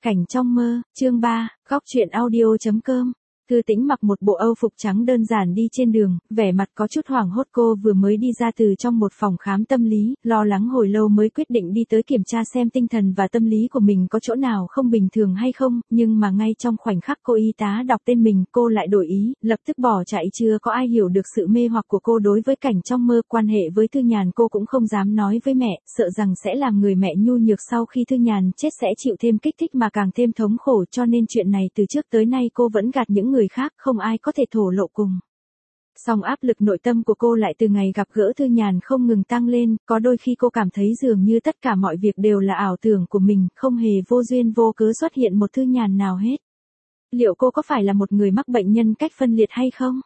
Cảnh trong mơ, chương 3, góc truyện audio.com. Thư Tĩnh mặc một bộ âu phục trắng đơn giản đi trên đường, vẻ mặt có chút hoảng hốt. Cô vừa mới đi ra từ trong một phòng khám tâm lý, lo lắng hồi lâu mới quyết định đi tới kiểm tra xem tinh thần và tâm lý của mình có chỗ nào không bình thường hay không, nhưng mà ngay trong khoảnh khắc cô y tá đọc tên mình, cô lại đổi ý, lập tức bỏ chạy. Chưa có ai hiểu được sự mê hoặc của cô đối với cảnh trong mơ. Quan hệ với Thư Nhàn cô cũng không dám nói với mẹ, sợ rằng sẽ làm người mẹ nhu nhược sau khi Thư Nhàn chết sẽ chịu thêm kích thích mà càng thêm thống khổ, cho nên chuyện này từ trước tới nay cô vẫn gạt những người khác, không ai có thể thổ lộ cùng. Song áp lực nội tâm của cô lại từ ngày gặp gỡ Thư Nhàn không ngừng tăng lên, có đôi khi cô cảm thấy dường như tất cả mọi việc đều là ảo tưởng của mình, không hề vô duyên vô cớ xuất hiện một Thư Nhàn nào hết. Liệu cô có phải là một người mắc bệnh nhân cách phân liệt hay không?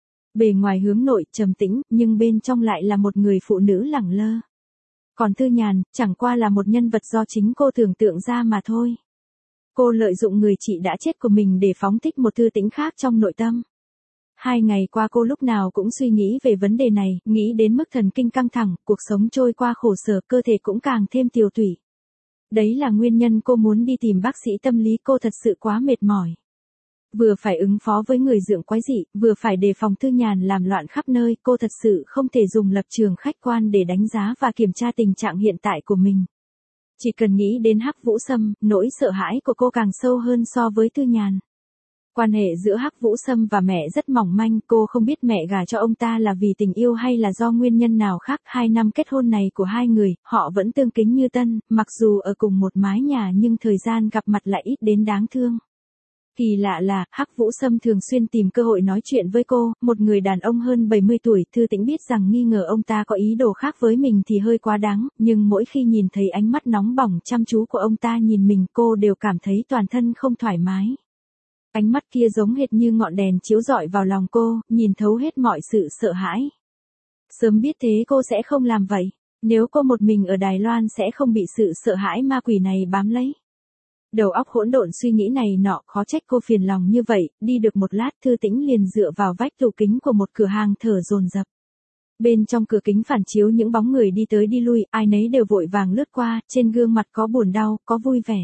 Bề ngoài hướng nội, trầm tĩnh, nhưng bên trong lại là một người phụ nữ lẳng lơ. Còn Thư Nhàn, chẳng qua là một nhân vật do chính cô tưởng tượng ra mà thôi. Cô lợi dụng người chị đã chết của mình để phóng thích một Thư Tĩnh khác trong nội tâm. 2 ngày qua cô lúc nào cũng suy nghĩ về vấn đề này, nghĩ đến mức thần kinh căng thẳng, cuộc sống trôi qua khổ sở, cơ thể cũng càng thêm tiều tụy. Đấy là nguyên nhân cô muốn đi tìm bác sĩ tâm lý, cô thật sự quá mệt mỏi. Vừa phải ứng phó với người dượng quái dị, vừa phải đề phòng Thư Nhàn làm loạn khắp nơi, cô thật sự không thể dùng lập trường khách quan để đánh giá và kiểm tra tình trạng hiện tại của mình. Chỉ cần nghĩ đến Hắc Vũ Sâm, nỗi sợ hãi của cô càng sâu hơn so với Thư Nhàn. Quan hệ giữa Hắc Vũ Sâm và mẹ rất mỏng manh, cô không biết mẹ gả cho ông ta là vì tình yêu hay là do nguyên nhân nào khác. 2 năm kết hôn này của hai người, họ vẫn tương kính như tân, mặc dù ở cùng một mái nhà nhưng thời gian gặp mặt lại ít đến đáng thương. Kỳ lạ là, Hắc Vũ Sâm thường xuyên tìm cơ hội nói chuyện với cô, một người đàn ông hơn 70 tuổi. Thư Tĩnh biết rằng nghi ngờ ông ta có ý đồ khác với mình thì hơi quá đáng, nhưng mỗi khi nhìn thấy ánh mắt nóng bỏng chăm chú của ông ta nhìn mình, cô đều cảm thấy toàn thân không thoải mái. Ánh mắt kia giống hệt như ngọn đèn chiếu rọi vào lòng cô, nhìn thấu hết mọi sự sợ hãi. Sớm biết thế cô sẽ không làm vậy, nếu cô một mình ở Đài Loan sẽ không bị sự sợ hãi ma quỷ này bám lấy. Đầu óc hỗn độn suy nghĩ này nọ, khó trách cô phiền lòng như vậy. Đi được một lát, Thư Tĩnh liền dựa vào vách tủ kính của một cửa hàng thở dồn dập. Bên trong cửa kính phản chiếu những bóng người đi tới đi lui, ai nấy đều vội vàng lướt qua, trên gương mặt có buồn đau, có vui vẻ.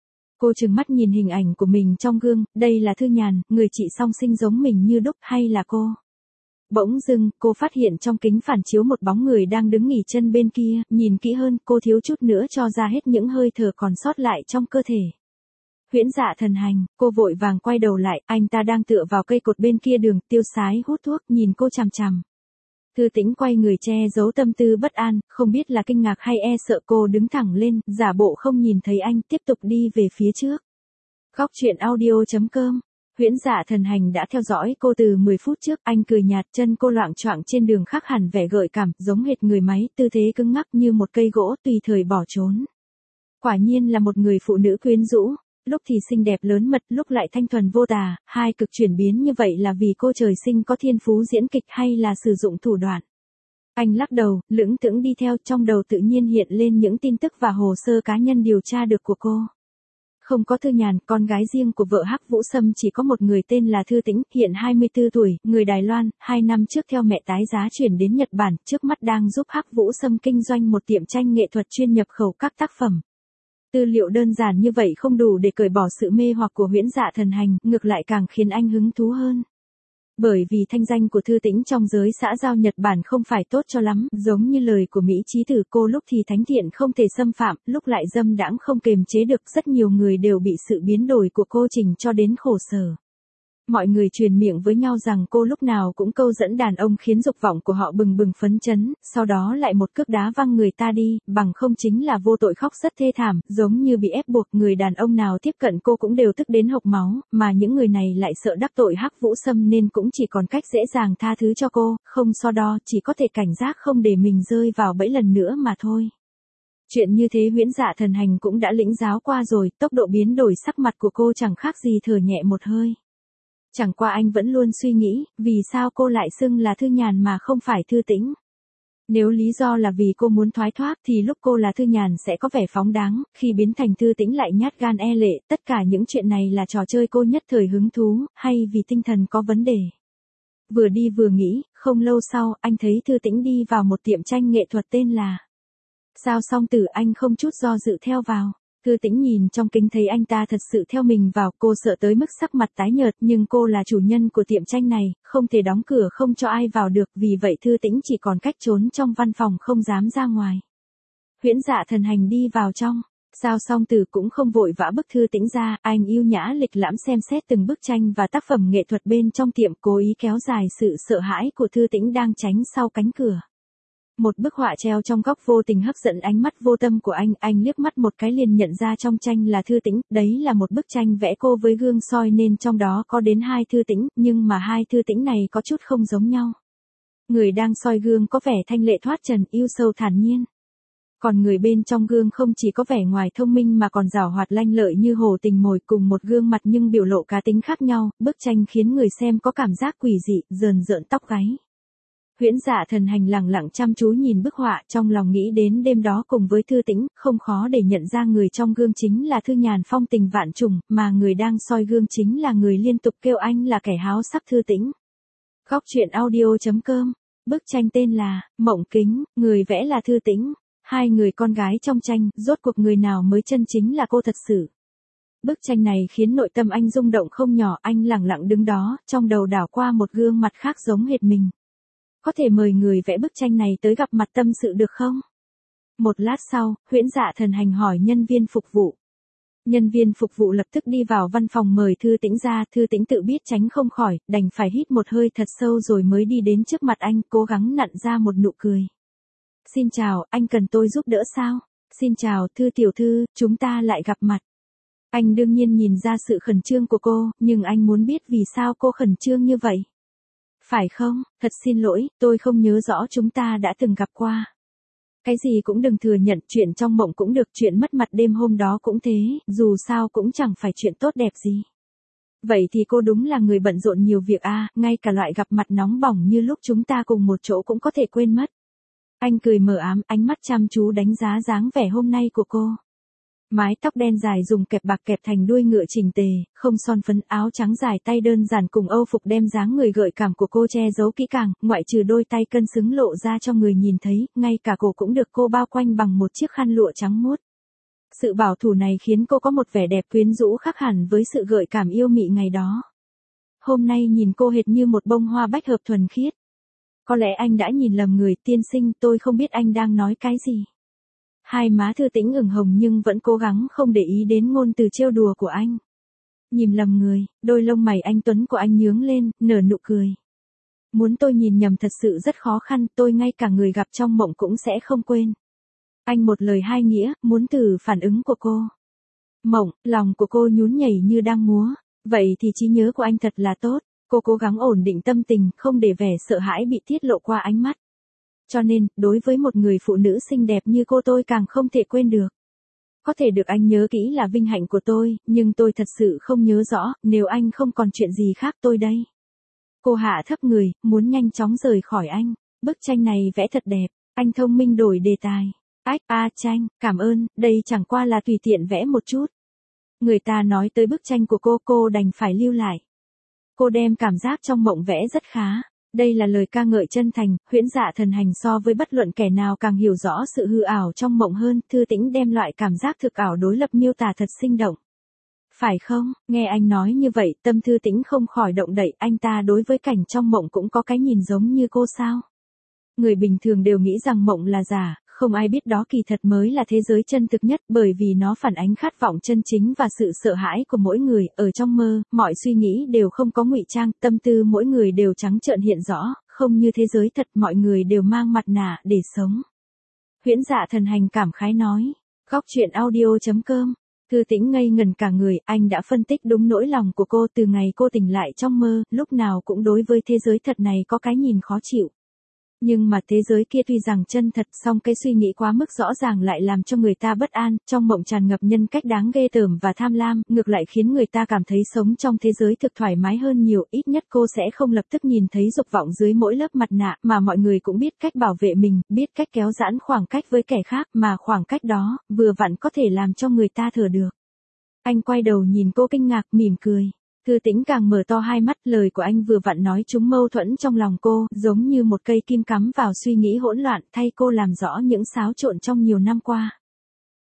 Cô trừng mắt nhìn hình ảnh của mình trong gương, đây là Thư Nhàn, người chị song sinh giống mình như đúc, hay là cô? Bỗng dưng, cô phát hiện trong kính phản chiếu một bóng người đang đứng nghỉ chân bên kia, nhìn kỹ hơn, cô thiếu chút nữa cho ra hết những hơi thở còn sót lại trong cơ thể. Huyễn Dạ Thần Hành, cô vội vàng quay đầu lại, anh ta đang tựa vào cây cột bên kia đường, tiêu sái hút thuốc, nhìn cô chằm chằm. Thư Tĩnh quay người che giấu tâm tư bất an, không biết là kinh ngạc hay e sợ, cô đứng thẳng lên, giả bộ không nhìn thấy anh, tiếp tục đi về phía trước. Góc truyện audio.com. Huyễn Dạ Thần Hành đã theo dõi cô từ 10 phút trước, anh cười nhạt, chân cô loạng choạng trên đường khác hẳn vẻ gợi cảm, giống hệt người máy, tư thế cứng ngắc như một cây gỗ, tùy thời bỏ trốn. Quả nhiên là một người phụ nữ quyến rũ, lúc thì xinh đẹp lớn mật, lúc lại thanh thuần vô tà, hai cực chuyển biến như vậy là vì cô trời sinh có thiên phú diễn kịch hay là sử dụng thủ đoạn. Anh lắc đầu, lững thững đi theo, trong đầu tự nhiên hiện lên những tin tức và hồ sơ cá nhân điều tra được của cô. Không có Thư Nhàn, con gái riêng của vợ Hắc Vũ Sâm chỉ có một người tên là Thư Tĩnh, hiện 24 tuổi, người Đài Loan, 2 năm trước theo mẹ tái giá chuyển đến Nhật Bản, trước mắt đang giúp Hắc Vũ Sâm kinh doanh một tiệm tranh nghệ thuật chuyên nhập khẩu các tác phẩm. Tư liệu đơn giản như vậy không đủ để cởi bỏ sự mê hoặc của Huyễn Dạ Thần Hành, ngược lại càng khiến anh hứng thú hơn. Bởi vì thanh danh của Thư Tĩnh trong giới xã giao Nhật Bản không phải tốt cho lắm, giống như lời của Mỹ Chí Tử, cô lúc thì thánh thiện không thể xâm phạm, lúc lại dâm đãng không kềm chế được, rất nhiều người đều bị sự biến đổi của cô chỉnh cho đến khổ sở. Mọi người truyền miệng với nhau rằng cô lúc nào cũng câu dẫn đàn ông khiến dục vọng của họ bừng bừng phấn chấn, sau đó lại một cước đá văng người ta đi, bằng không chính là vô tội khóc rất thê thảm, giống như bị ép buộc. Người đàn ông nào tiếp cận cô cũng đều tức đến hộc máu, mà những người này lại sợ đắc tội Hắc Vũ Sâm nên cũng chỉ còn cách dễ dàng tha thứ cho cô, không so đo, chỉ có thể cảnh giác không để mình rơi vào bẫy lần nữa mà thôi. Chuyện như thế Huyễn Dạ Thần Hành cũng đã lĩnh giáo qua rồi, tốc độ biến đổi sắc mặt của cô chẳng khác gì thở nhẹ một hơi. Chẳng qua anh vẫn luôn suy nghĩ, vì sao cô lại xưng là Thư Nhàn mà không phải Thư Tĩnh. Nếu lý do là vì cô muốn thoái thoát thì lúc cô là Thư Nhàn sẽ có vẻ phóng đáng, khi biến thành Thư Tĩnh lại nhát gan e lệ, tất cả những chuyện này là trò chơi cô nhất thời hứng thú, hay vì tinh thần có vấn đề. Vừa đi vừa nghĩ, không lâu sau, anh thấy Thư Tĩnh đi vào một tiệm tranh nghệ thuật tên là Sao Song Tử, anh không chút do dự theo vào. Thư Tĩnh nhìn trong kính thấy anh ta thật sự theo mình vào, cô sợ tới mức sắc mặt tái nhợt, nhưng cô là chủ nhân của tiệm tranh này, không thể đóng cửa không cho ai vào được, vì vậy Thư Tĩnh chỉ còn cách trốn trong văn phòng không dám ra ngoài. Huyễn Dạ Thần Hành đi vào trong. Sao Song Tử cũng không vội vã bức Thư Tĩnh ra, anh yêu nhã lịch lãm xem xét từng bức tranh và tác phẩm nghệ thuật bên trong tiệm, cố ý kéo dài sự sợ hãi của Thư Tĩnh đang tránh sau cánh cửa. Một bức họa treo trong góc vô tình hấp dẫn ánh mắt vô tâm của anh liếc mắt một cái liền nhận ra trong tranh là Thư Tĩnh, đấy là một bức tranh vẽ cô với gương soi nên trong đó có đến 2 Thư Tĩnh, nhưng mà 2 Thư Tĩnh này có chút không giống nhau. Người đang soi gương có vẻ thanh lệ thoát trần, yêu sâu thản nhiên. Còn người bên trong gương không chỉ có vẻ ngoài thông minh mà còn giảo hoạt lanh lợi như hồ tình mồi, cùng một gương mặt nhưng biểu lộ cá tính khác nhau, bức tranh khiến người xem có cảm giác quỷ dị, rờn rợn tóc gáy. Huyễn Dạ Thần Hành lặng lặng chăm chú nhìn bức họa, trong lòng nghĩ đến đêm đó cùng với Thư Tĩnh, không khó để nhận ra người trong gương chính là Thư Nhàn phong tình vạn trùng, mà người đang soi gương chính là người liên tục kêu anh là kẻ háo sắc Thư Tĩnh. Góc truyện audio.com. Bức tranh tên là Mộng Kính, người vẽ là Thư Tĩnh. 2 người con gái trong tranh, rốt cuộc người nào mới chân chính là cô thật sự. Bức tranh này khiến nội tâm anh rung động không nhỏ, anh lặng lặng đứng đó, trong đầu đảo qua một gương mặt khác giống hệt mình. Có thể mời người vẽ bức tranh này tới gặp mặt tâm sự được không? Một lát sau, Huyễn Dạ Thần Hành hỏi nhân viên phục vụ. Nhân viên phục vụ lập tức đi vào văn phòng mời Thư Tĩnh ra, Thư Tĩnh tự biết tránh không khỏi, đành phải hít một hơi thật sâu rồi mới đi đến trước mặt anh, cố gắng nặn ra một nụ cười. Xin chào, anh cần tôi giúp đỡ sao? Xin chào, Thư tiểu thư, chúng ta lại gặp mặt. Anh đương nhiên nhìn ra sự khẩn trương của cô, nhưng anh muốn biết vì sao cô khẩn trương như vậy. Phải không, thật xin lỗi, tôi không nhớ rõ chúng ta đã từng gặp qua. Cái gì cũng đừng thừa nhận, chuyện trong mộng cũng được, chuyện mất mặt đêm hôm đó cũng thế, dù sao cũng chẳng phải chuyện tốt đẹp gì. Vậy thì cô đúng là người bận rộn nhiều việc à, ngay cả loại gặp mặt nóng bỏng như lúc chúng ta cùng một chỗ cũng có thể quên mất. Anh cười mờ ám, ánh mắt chăm chú đánh giá dáng vẻ hôm nay của cô. Mái tóc đen dài dùng kẹp bạc kẹp thành đuôi ngựa chỉnh tề, không son phấn, áo trắng dài tay đơn giản cùng âu phục đem dáng người gợi cảm của cô che giấu kỹ càng, ngoại trừ đôi tay cân xứng lộ ra cho người nhìn thấy, ngay cả cổ cũng được cô bao quanh bằng một chiếc khăn lụa trắng muốt. Sự bảo thủ này khiến cô có một vẻ đẹp quyến rũ khác hẳn với sự gợi cảm yêu mị ngày đó. Hôm nay nhìn cô hệt như một bông hoa bách hợp thuần khiết. Có lẽ anh đã nhìn lầm người, tiên sinh, tôi không biết anh đang nói cái gì. Hai má Thư Tĩnh ửng hồng nhưng vẫn cố gắng không để ý đến ngôn từ trêu đùa của anh. Nhìn lầm người, đôi lông mày anh tuấn của anh nhướng lên, nở nụ cười. Muốn tôi nhìn nhầm thật sự rất khó khăn, tôi ngay cả người gặp trong mộng cũng sẽ không quên. Anh một lời hai nghĩa, muốn thử phản ứng của cô. Mộng, lòng của cô nhún nhảy như đang múa. Vậy thì trí nhớ của anh thật là tốt. Cô cố gắng ổn định tâm tình, không để vẻ sợ hãi bị tiết lộ qua ánh mắt. Cho nên, đối với một người phụ nữ xinh đẹp như cô tôi càng không thể quên được. Có thể được anh nhớ kỹ là vinh hạnh của tôi, nhưng tôi thật sự không nhớ rõ, nếu anh không còn chuyện gì khác tôi đây. Cô hạ thấp người, muốn nhanh chóng rời khỏi anh. Bức tranh này vẽ thật đẹp, anh thông minh đổi đề tài. Ách, tranh, cảm ơn, đây chẳng qua là tùy tiện vẽ một chút. Người ta nói tới bức tranh của cô đành phải lưu lại. Cô đem cảm giác trong mộng vẽ rất khá. Đây là lời ca ngợi chân thành, Huyễn Dạ Thần Hành so với bất luận kẻ nào càng hiểu rõ sự hư ảo trong mộng hơn, Thư Tĩnh đem loại cảm giác thực ảo đối lập miêu tả thật sinh động. Phải không, nghe anh nói như vậy, tâm Thư Tĩnh không khỏi động đậy, anh ta đối với cảnh trong mộng cũng có cái nhìn giống như cô sao? Người bình thường đều nghĩ rằng mộng là giả, không ai biết đó kỳ thật mới là thế giới chân thực nhất, bởi vì nó phản ánh khát vọng chân chính và sự sợ hãi của mỗi người. Ở trong mơ, mọi suy nghĩ đều không có ngụy trang, tâm tư mỗi người đều trắng trợn hiện rõ, không như thế giới thật, mọi người đều mang mặt nạ để sống. Huyễn Dạ Thần Hành cảm khái nói. Góc truyện audio.com. Thư Tĩnh ngây ngần cả người, anh đã phân tích đúng nỗi lòng của cô từ ngày cô tỉnh lại trong mơ, lúc nào cũng đối với thế giới thật này có cái nhìn khó chịu. Nhưng mà thế giới kia tuy rằng chân thật, song cái suy nghĩ quá mức rõ ràng lại làm cho người ta bất an, trong mộng tràn ngập nhân cách đáng ghê tởm và tham lam, ngược lại khiến người ta cảm thấy sống trong thế giới thực thoải mái hơn nhiều, ít nhất cô sẽ không lập tức nhìn thấy dục vọng dưới mỗi lớp mặt nạ, mà mọi người cũng biết cách bảo vệ mình, biết cách kéo giãn khoảng cách với kẻ khác, mà khoảng cách đó, vừa vặn có thể làm cho người ta thở được. Anh quay đầu nhìn cô kinh ngạc, mỉm cười. Thư Tĩnh càng mở to hai mắt, lời của anh vừa vặn nói trúng mâu thuẫn trong lòng cô, giống như một cây kim cắm vào suy nghĩ hỗn loạn, thay cô làm rõ những xáo trộn trong nhiều năm qua.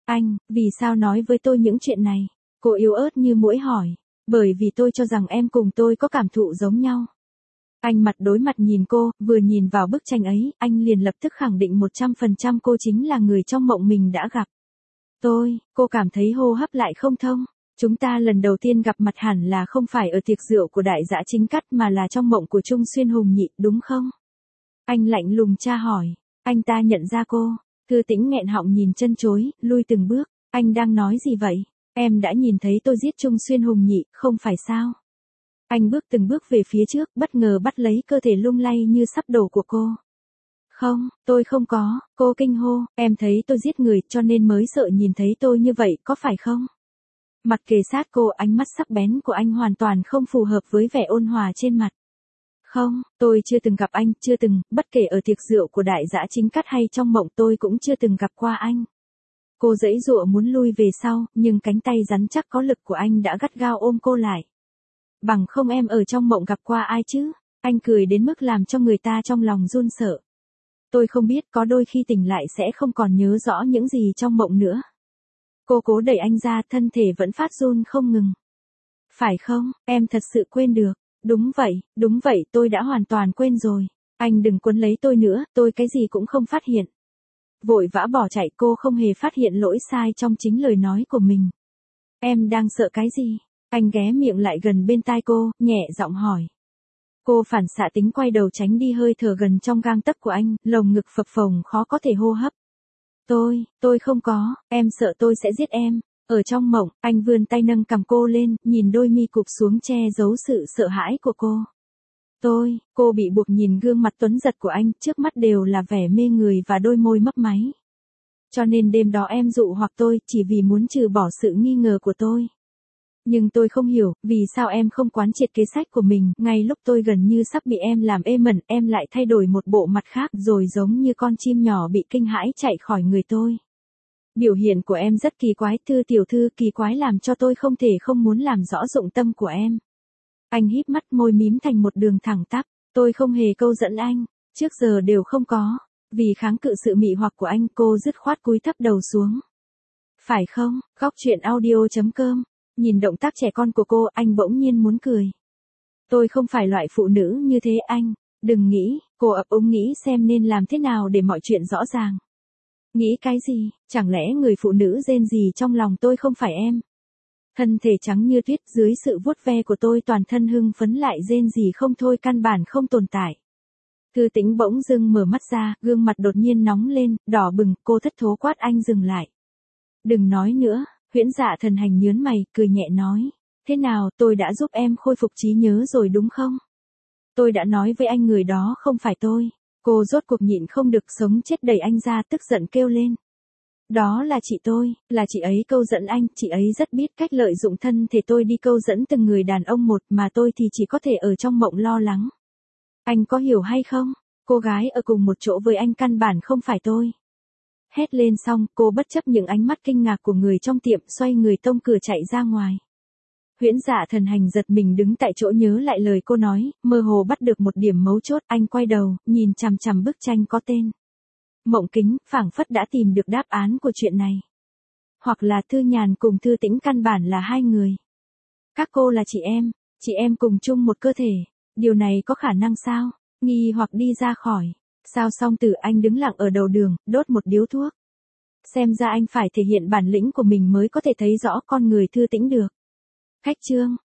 Anh, vì sao nói với tôi những chuyện này? Cô yếu ớt như muỗi hỏi. Bởi vì tôi cho rằng em cùng tôi có cảm thụ giống nhau. Anh mặt đối mặt nhìn cô, vừa nhìn vào bức tranh ấy, anh liền lập tức khẳng định 100% cô chính là người trong mộng mình đã gặp. Cô cảm thấy hô hấp lại không thông. Chúng ta lần đầu tiên gặp mặt hẳn là không phải ở tiệc rượu của đại dã chính cắt mà là trong mộng của Trung Xuyên Hùng Nhị, đúng không? Anh lạnh lùng tra hỏi. Anh ta nhận ra cô. Thư Tĩnh nghẹn họng nhìn chân chối, lui từng bước. Anh đang nói gì vậy? Em đã nhìn thấy tôi giết Trung Xuyên Hùng Nhị, không phải sao? Anh bước từng bước về phía trước, bất ngờ bắt lấy cơ thể lung lay như sắp đổ của cô. Không, tôi không có, cô kinh hô, em thấy tôi giết người cho nên mới sợ nhìn thấy tôi như vậy, có phải không? Mặt kề sát cô, ánh mắt sắc bén của anh hoàn toàn không phù hợp với vẻ ôn hòa trên mặt. Không, tôi chưa từng gặp anh, chưa từng, bất kể ở tiệc rượu của đại dã chính cắt hay trong mộng tôi cũng chưa từng gặp qua anh. Cô giãy giụa muốn lui về sau, nhưng cánh tay rắn chắc có lực của anh đã gắt gao ôm cô lại. Bằng không em ở trong mộng gặp qua ai chứ? Anh cười đến mức làm cho người ta trong lòng run sợ. Tôi không biết, có đôi khi tỉnh lại sẽ không còn nhớ rõ những gì trong mộng nữa. Cô cố đẩy anh ra, thân thể vẫn phát run không ngừng. Phải không, em thật sự quên được. Đúng vậy, tôi đã hoàn toàn quên rồi. Anh đừng quấn lấy tôi nữa, tôi cái gì cũng không phát hiện. Vội vã bỏ chạy, cô không hề phát hiện lỗi sai trong chính lời nói của mình. Em đang sợ cái gì? Anh ghé miệng lại gần bên tai cô, nhẹ giọng hỏi. Cô phản xạ tính quay đầu tránh đi hơi thở gần trong gang tấc của anh, lồng ngực phập phồng khó có thể hô hấp. Tôi không có, em sợ tôi sẽ giết em. Ở trong mộng, anh vươn tay nâng cằm cô lên, nhìn đôi mi cụp xuống che giấu sự sợ hãi của cô. Cô bị buộc nhìn gương mặt tuấn giật của anh, trước mắt đều là vẻ mê người và đôi môi mấp máy. Cho nên đêm đó em dụ hoặc tôi, chỉ vì muốn trừ bỏ sự nghi ngờ của tôi. Nhưng tôi không hiểu, vì sao em không quán triệt kế sách của mình, ngay lúc tôi gần như sắp bị em làm ê mẩn, em lại thay đổi một bộ mặt khác rồi giống như con chim nhỏ bị kinh hãi chạy khỏi người tôi. Biểu hiện của em rất kỳ quái, Thư tiểu thư, kỳ quái làm cho tôi không thể không muốn làm rõ dụng tâm của em. Anh híp mắt, môi mím thành một đường thẳng tắp, tôi không hề câu dẫn anh, trước giờ đều không có. Vì kháng cự sự mị hoặc của anh, cô dứt khoát cúi thấp đầu xuống. Phải không? Góc truyện audio.com. Nhìn động tác trẻ con của cô, anh bỗng nhiên muốn cười. Tôi không phải loại phụ nữ như thế anh, đừng nghĩ, cô ấp úng nghĩ xem nên làm thế nào để mọi chuyện rõ ràng. Nghĩ cái gì, chẳng lẽ người phụ nữ rên rỉ trong lòng tôi không phải em? Thân thể trắng như tuyết dưới sự vuốt ve của tôi toàn thân hưng phấn lại rên rỉ không thôi, căn bản không tồn tại. Thư Tĩnh bỗng dưng mở mắt ra, gương mặt đột nhiên nóng lên, đỏ bừng, cô thất thố quát anh dừng lại. Đừng nói nữa. Huyễn Dạ Thần Hành nhớn mày, cười nhẹ nói. Thế nào, tôi đã giúp em khôi phục trí nhớ rồi đúng không? Tôi đã nói với anh người đó không phải tôi. Cô rốt cuộc nhịn không được, sống chết đẩy anh ra, tức giận kêu lên. Đó là chị tôi, là chị ấy câu dẫn anh, chị ấy rất biết cách lợi dụng thân thể tôi đi câu dẫn từng người đàn ông một, mà tôi thì chỉ có thể ở trong mộng lo lắng. Anh có hiểu hay không? Cô gái ở cùng một chỗ với anh căn bản không phải tôi. Hét lên xong, cô bất chấp những ánh mắt kinh ngạc của người trong tiệm, xoay người tông cửa chạy ra ngoài. Huyễn Dạ Thần Hành giật mình đứng tại chỗ, nhớ lại lời cô nói, mơ hồ bắt được một điểm mấu chốt, anh quay đầu, nhìn chằm chằm bức tranh có tên Mộng Kính, phảng phất đã tìm được đáp án của chuyện này. Hoặc là Thư Nhàn cùng Thư Tĩnh căn bản là hai người. Các cô là chị em cùng chung một cơ thể, điều này có khả năng sao? Nghi hoặc đi ra khỏi. Sao Song Tử, anh đứng lặng ở đầu đường, đốt một điếu thuốc. Xem ra anh phải thể hiện bản lĩnh của mình mới có thể thấy rõ con người Thư Tĩnh được. Khách trương,